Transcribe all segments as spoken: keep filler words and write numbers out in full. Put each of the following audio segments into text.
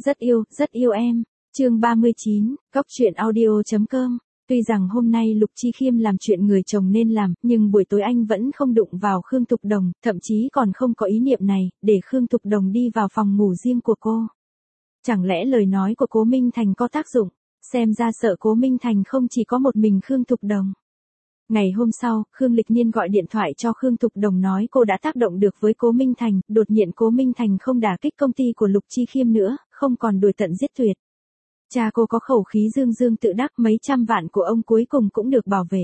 Rất yêu, rất yêu em. Chương ba mươi chín, Cóc truyện audio chấm com. Tuy rằng hôm nay Lục Chi Khiêm làm chuyện người chồng nên làm, nhưng buổi tối anh vẫn không đụng vào Khương Thục Đồng, thậm chí còn không có ý niệm này, để Khương Thục Đồng đi vào phòng ngủ riêng của cô. Chẳng lẽ lời nói của Cố Minh Thành có tác dụng? Xem ra sợ Cố Minh Thành không chỉ có một mình Khương Thục Đồng. Ngày hôm sau, Khương Lịch Nhiên gọi điện thoại cho Khương Thục Đồng nói cô đã tác động được với Cố Minh Thành, đột nhiên Cố Minh Thành không đả kích công ty của Lục Chi Khiêm nữa, không còn đuổi tận giết tuyệt. Cha cô có khẩu khí dương dương tự đắc, mấy trăm vạn của ông cuối cùng cũng được bảo vệ.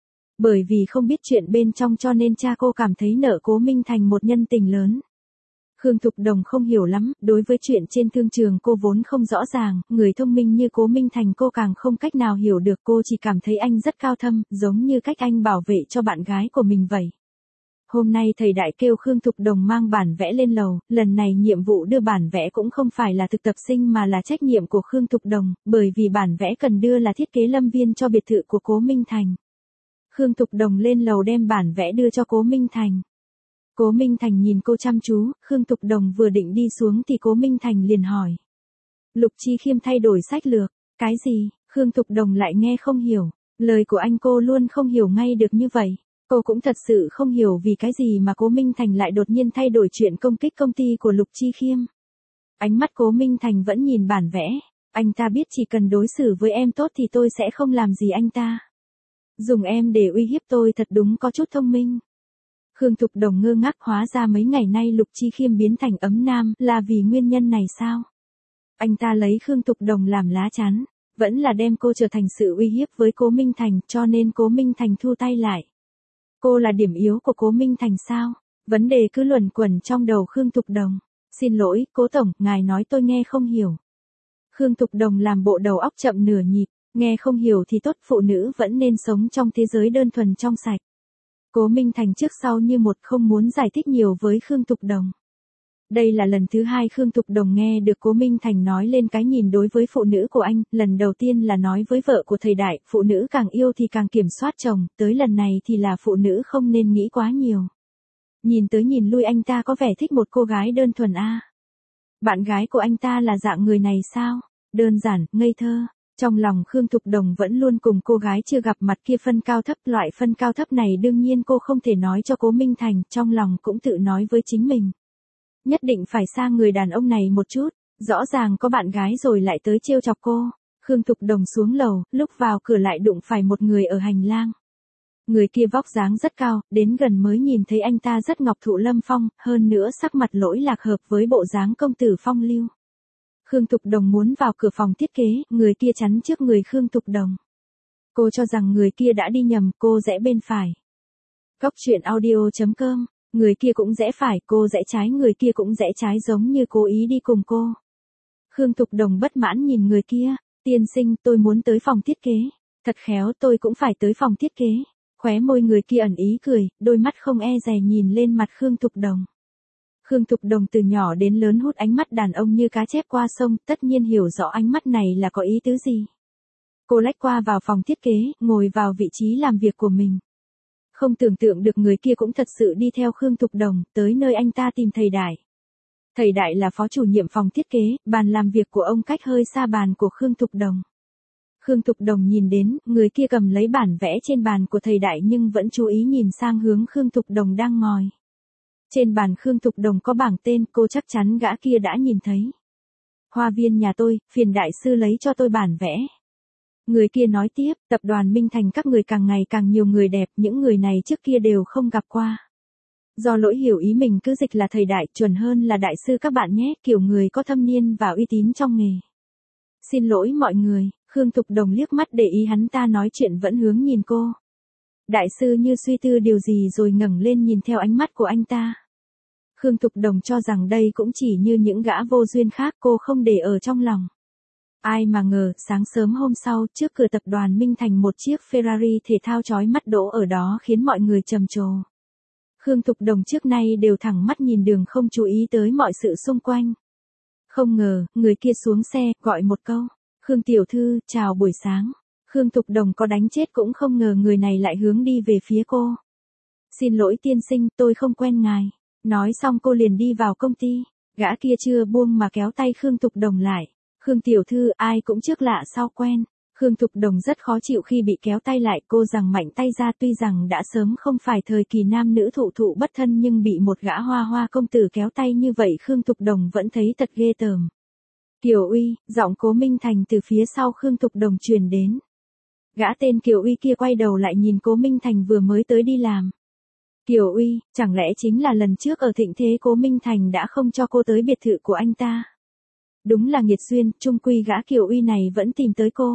Bởi vì không biết chuyện bên trong cho nên cha cô cảm thấy nợ Cố Minh Thành một nhân tình lớn. Khương Thục Đồng không hiểu lắm, đối với chuyện trên thương trường cô vốn không rõ ràng, người thông minh như Cố Minh Thành cô càng không cách nào hiểu được, cô chỉ cảm thấy anh rất cao thâm, giống như cách anh bảo vệ cho bạn gái của mình vậy. Hôm nay thầy Đại kêu Khương Thục Đồng mang bản vẽ lên lầu, lần này nhiệm vụ đưa bản vẽ cũng không phải là thực tập sinh mà là trách nhiệm của Khương Thục Đồng, bởi vì bản vẽ cần đưa là thiết kế lâm viên cho biệt thự của Cố Minh Thành. Khương Thục Đồng lên lầu đem bản vẽ đưa cho Cố Minh Thành. Cố Minh Thành nhìn cô chăm chú, Khương Thục Đồng vừa định đi xuống thì Cố Minh Thành liền hỏi. Lục Chi Khiêm thay đổi sách lược, cái gì? Khương Thục Đồng lại nghe không hiểu, lời của anh cô luôn không hiểu ngay được như vậy. Cô cũng thật sự không hiểu vì cái gì mà Cố Minh Thành lại đột nhiên thay đổi chuyện công kích công ty của Lục Chi Khiêm. Ánh mắt Cố Minh Thành vẫn nhìn bản vẽ, anh ta biết chỉ cần đối xử với em tốt thì tôi sẽ không làm gì anh ta. Dùng em để uy hiếp tôi thật đúng có chút thông minh. Khương Thục Đồng ngơ ngác, hóa ra mấy ngày nay Lục Chi Khiêm biến thành ấm nam là vì nguyên nhân này sao? Anh ta lấy Khương Thục Đồng làm lá chắn, vẫn là đem cô trở thành sự uy hiếp với Cố Minh Thành, cho nên Cố Minh Thành thu tay lại. Cô là điểm yếu của Cố Minh Thành sao? Vấn đề cứ luẩn quẩn trong đầu Khương Thục Đồng. Xin lỗi, Cố Tổng, ngài nói tôi nghe không hiểu. Khương Thục Đồng làm bộ đầu óc chậm nửa nhịp, nghe không hiểu thì tốt, phụ nữ vẫn nên sống trong thế giới đơn thuần trong sạch. Cố Minh Thành trước sau như một không muốn giải thích nhiều với Khương Thục Đồng. Đây là lần thứ hai Khương Thục Đồng nghe được Cố Minh Thành nói lên cái nhìn đối với phụ nữ của anh, lần đầu tiên là nói với vợ của thầy Đại, phụ nữ càng yêu thì càng kiểm soát chồng, tới lần này thì là phụ nữ không nên nghĩ quá nhiều. Nhìn tới nhìn lui anh ta có vẻ thích một cô gái đơn thuần a. À. Bạn gái của anh ta là dạng người này sao? Đơn giản, ngây thơ. Trong lòng Khương Thục Đồng vẫn luôn cùng cô gái chưa gặp mặt kia phân cao thấp, loại phân cao thấp này đương nhiên cô không thể nói cho Cố Minh Thành, trong lòng cũng tự nói với chính mình. Nhất định phải sang người đàn ông này một chút, rõ ràng có bạn gái rồi lại tới trêu chọc cô. Khương Thục Đồng xuống lầu, lúc vào cửa lại đụng phải một người ở hành lang. Người kia vóc dáng rất cao, đến gần mới nhìn thấy anh ta rất ngọc thụ lâm phong, hơn nữa sắc mặt lỗi lạc hợp với bộ dáng công tử phong lưu. Khương Thục Đồng muốn vào cửa phòng thiết kế, người kia chắn trước người Khương Thục Đồng. Cô cho rằng người kia đã đi nhầm, cô rẽ bên phải. Cóc truyện audio chấm com, người kia cũng rẽ phải, cô rẽ trái, người kia cũng rẽ trái giống như cố ý đi cùng cô. Khương Thục Đồng bất mãn nhìn người kia, tiên sinh, tôi muốn tới phòng thiết kế. Thật khéo, tôi cũng phải tới phòng thiết kế. Khóe môi người kia ẩn ý cười, đôi mắt không e dè nhìn lên mặt Khương Thục Đồng. Khương Thục Đồng từ nhỏ đến lớn hút ánh mắt đàn ông như cá chép qua sông, tất nhiên hiểu rõ ánh mắt này là có ý tứ gì. Cô lách qua vào phòng thiết kế, ngồi vào vị trí làm việc của mình. Không tưởng tượng được người kia cũng thật sự đi theo Khương Thục Đồng, tới nơi anh ta tìm thầy Đại. Thầy Đại là phó chủ nhiệm phòng thiết kế, bàn làm việc của ông cách hơi xa bàn của Khương Thục Đồng. Khương Thục Đồng nhìn đến, người kia cầm lấy bản vẽ trên bàn của thầy Đại nhưng vẫn chú ý nhìn sang hướng Khương Thục Đồng đang ngồi. Trên bàn Khương Thục Đồng có bảng tên, cô chắc chắn gã kia đã nhìn thấy. Hoa viên nhà tôi, phiền đại sư lấy cho tôi bản vẽ. Người kia nói tiếp, tập đoàn Minh Thành các người càng ngày càng nhiều người đẹp, những người này trước kia đều không gặp qua. Do lỗi hiểu ý mình cứ dịch là thầy Đại, chuẩn hơn là đại sư các bạn nhé, kiểu người có thâm niên và uy tín trong nghề. Xin lỗi mọi người, Khương Thục Đồng liếc mắt để ý hắn ta nói chuyện vẫn hướng nhìn cô. Đại sư như suy tư điều gì rồi ngẩng lên nhìn theo ánh mắt của anh ta. Khương Thục Đồng cho rằng đây cũng chỉ như những gã vô duyên khác, cô không để ở trong lòng. Ai mà ngờ, sáng sớm hôm sau, trước cửa tập đoàn Minh Thành một chiếc Ferrari thể thao chói mắt đỗ ở đó khiến mọi người trầm trồ. Khương Thục Đồng trước nay đều thẳng mắt nhìn đường không chú ý tới mọi sự xung quanh. Không ngờ, người kia xuống xe, gọi một câu. Khương tiểu thư, chào buổi sáng. Khương Thục Đồng có đánh chết cũng không ngờ người này lại hướng đi về phía cô. Xin lỗi tiên sinh, tôi không quen ngài. Nói xong cô liền đi vào công ty. Gã kia chưa buông mà kéo tay Khương Thục Đồng lại. Khương tiểu thư, ai cũng trước lạ sau quen. Khương Thục Đồng rất khó chịu khi bị kéo tay lại, cô giằng mạnh tay ra, tuy rằng đã sớm không phải thời kỳ nam nữ thụ thụ bất thân nhưng bị một gã hoa hoa công tử kéo tay như vậy Khương Thục Đồng vẫn thấy thật ghê tởm. Kiều Uy, giọng Cố Minh Thành từ phía sau Khương Thục Đồng truyền đến. Gã tên Kiều Uy kia quay đầu lại nhìn Cố Minh Thành vừa mới tới đi làm. Kiều Uy, chẳng lẽ chính là lần trước ở Thịnh Thế Cố Minh Thành đã không cho cô tới biệt thự của anh ta? Đúng là nghiệt duyên, chung quy gã Kiều Uy này vẫn tìm tới cô.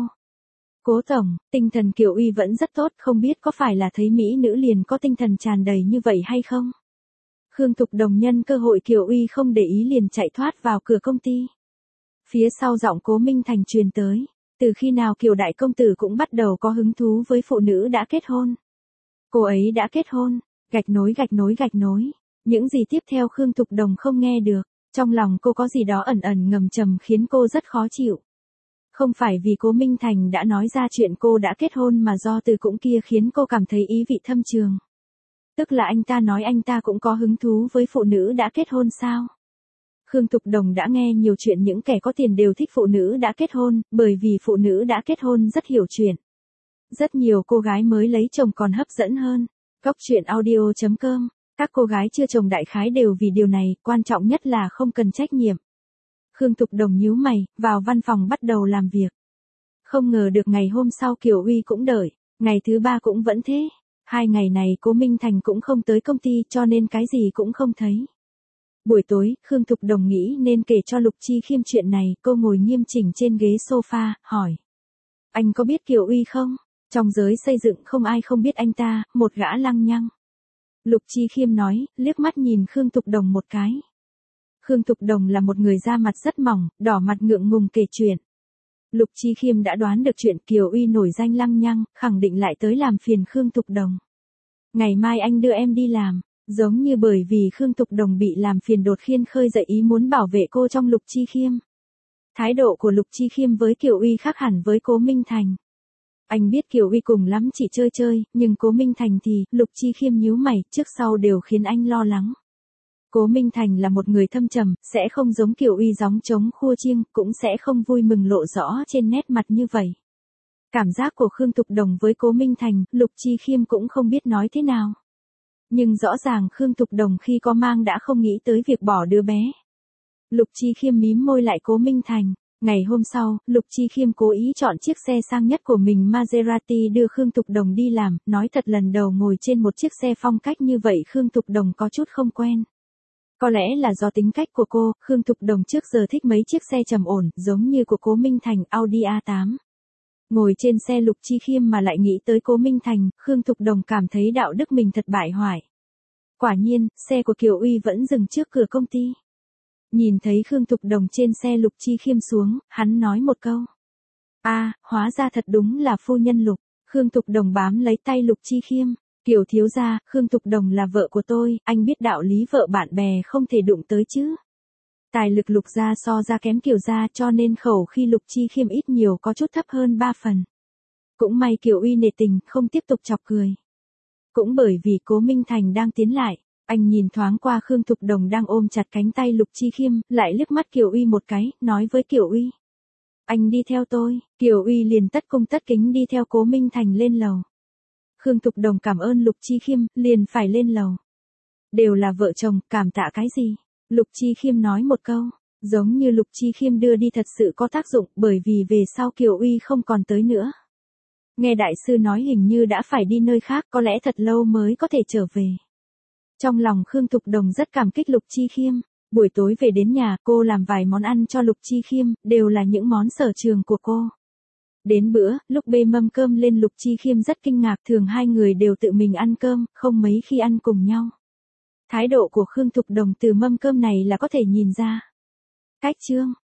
Cố tổng, tinh thần Kiều Uy vẫn rất tốt, không biết có phải là thấy mỹ nữ liền có tinh thần tràn đầy như vậy hay không? Khương Thục Đồng nhân cơ hội Kiều Uy không để ý liền chạy thoát vào cửa công ty. Phía sau giọng Cố Minh Thành truyền tới, từ khi nào Kiều đại công tử cũng bắt đầu có hứng thú với phụ nữ đã kết hôn? Cô ấy đã kết hôn, gạch nối gạch nối gạch nối, những gì tiếp theo Khương Thục Đồng không nghe được, trong lòng cô có gì đó ẩn ẩn ngầm trầm khiến cô rất khó chịu. Không phải vì Cố Minh Thành đã nói ra chuyện cô đã kết hôn mà do từ cũng kia khiến cô cảm thấy ý vị thâm trường. Tức là anh ta nói anh ta cũng có hứng thú với phụ nữ đã kết hôn sao? Khương Thục Đồng đã nghe nhiều chuyện những kẻ có tiền đều thích phụ nữ đã kết hôn, bởi vì phụ nữ đã kết hôn rất hiểu chuyện. Rất nhiều cô gái mới lấy chồng còn hấp dẫn hơn. Cóc truyện audio chấm com, các cô gái chưa chồng đại khái đều vì điều này, quan trọng nhất là không cần trách nhiệm. Khương Thục Đồng nhíu mày, vào văn phòng bắt đầu làm việc. Không ngờ được ngày hôm sau Kiều Uy cũng đợi, ngày thứ ba cũng vẫn thế. Hai ngày này Cố Minh Thành cũng không tới công ty cho nên cái gì cũng không thấy. Buổi tối, Khương Thục Đồng nghĩ nên kể cho Lục Chi Khiêm chuyện này, cô ngồi nghiêm chỉnh trên ghế sofa, hỏi. Anh có biết Kiều Uy không? Trong giới xây dựng không ai không biết anh ta, một gã lăng nhăng. Lục Chi Khiêm nói, liếc mắt nhìn Khương Thục Đồng một cái. Khương Thục Đồng là một người da mặt rất mỏng, đỏ mặt ngượng ngùng kể chuyện. Lục Chi Khiêm đã đoán được chuyện Kiều Uy nổi danh lăng nhăng, khẳng định lại tới làm phiền Khương Thục Đồng. Ngày mai anh đưa em đi làm, giống như bởi vì Khương Thục Đồng bị làm phiền đột khiên khơi dậy ý muốn bảo vệ cô trong Lục Chi Khiêm. Thái độ của Lục Chi Khiêm với Kiều Uy khác hẳn với Cố Minh Thành. Anh biết Kiều Uy cùng lắm chỉ chơi chơi, nhưng Cố Minh Thành thì, Lục Chi Khiêm nhíu mày, trước sau đều khiến anh lo lắng. Cố Minh Thành là một người thâm trầm, sẽ không giống Kiều Uy gióng trống khua chiêng, cũng sẽ không vui mừng lộ rõ trên nét mặt như vậy. Cảm giác của Khương Thục Đồng với Cố Minh Thành, Lục Chi Khiêm cũng không biết nói thế nào. Nhưng rõ ràng Khương Thục Đồng khi có mang đã không nghĩ tới việc bỏ đứa bé. Lục Chi Khiêm mím môi lại Cố Minh Thành. Ngày hôm sau, Lục Chi Khiêm cố ý chọn chiếc xe sang nhất của mình Maserati đưa Khương Thục Đồng đi làm, nói thật lần đầu ngồi trên một chiếc xe phong cách như vậy Khương Thục Đồng có chút không quen. Có lẽ là do tính cách của cô, Khương Thục Đồng trước giờ thích mấy chiếc xe trầm ổn, giống như của Cố Minh Thành, Audi a tám. Ngồi trên xe Lục Chi Khiêm mà lại nghĩ tới Cố Minh Thành, Khương Thục Đồng cảm thấy đạo đức mình thật bại hoại. Quả nhiên, xe của Kiều Uy vẫn dừng trước cửa công ty. Nhìn thấy Khương Thục Đồng trên xe Lục Chi Khiêm xuống, hắn nói một câu. A, à, hóa ra thật đúng là phu nhân Lục. Khương Thục Đồng bám lấy tay Lục Chi Khiêm. Kiều thiếu gia, Khương Thục Đồng là vợ của tôi, anh biết đạo lý vợ bạn bè không thể đụng tới chứ. Tài lực Lục gia so ra kém Kiều gia cho nên khẩu khi Lục Chi Khiêm ít nhiều có chút thấp hơn ba phần. Cũng may Kiều Uy nể tình, không tiếp tục chọc cười. Cũng bởi vì Cố Minh Thành đang tiến lại, anh nhìn thoáng qua Khương Thục Đồng đang ôm chặt cánh tay Lục Chi Khiêm, lại liếc mắt Kiều Uy một cái, nói với Kiều Uy. Anh đi theo tôi, Kiều Uy liền tất cung tất kính đi theo Cố Minh Thành lên lầu. Khương Thục Đồng cảm ơn Lục Chi Khiêm, liền phải lên lầu. Đều là vợ chồng, cảm tạ cái gì? Lục Chi Khiêm nói một câu, giống như Lục Chi Khiêm đưa đi thật sự có tác dụng, bởi vì về sau Kiều Uy không còn tới nữa. Nghe đại sư nói hình như đã phải đi nơi khác, có lẽ thật lâu mới có thể trở về. Trong lòng Khương Thục Đồng rất cảm kích Lục Chi Khiêm. Buổi tối về đến nhà, cô làm vài món ăn cho Lục Chi Khiêm, đều là những món sở trường của cô. Đến bữa, lúc bê mâm cơm lên Lục Chi Khiêm rất kinh ngạc, thường hai người đều tự mình ăn cơm, không mấy khi ăn cùng nhau. Thái độ của Khương Thục Đồng từ mâm cơm này là có thể nhìn ra. Cách chương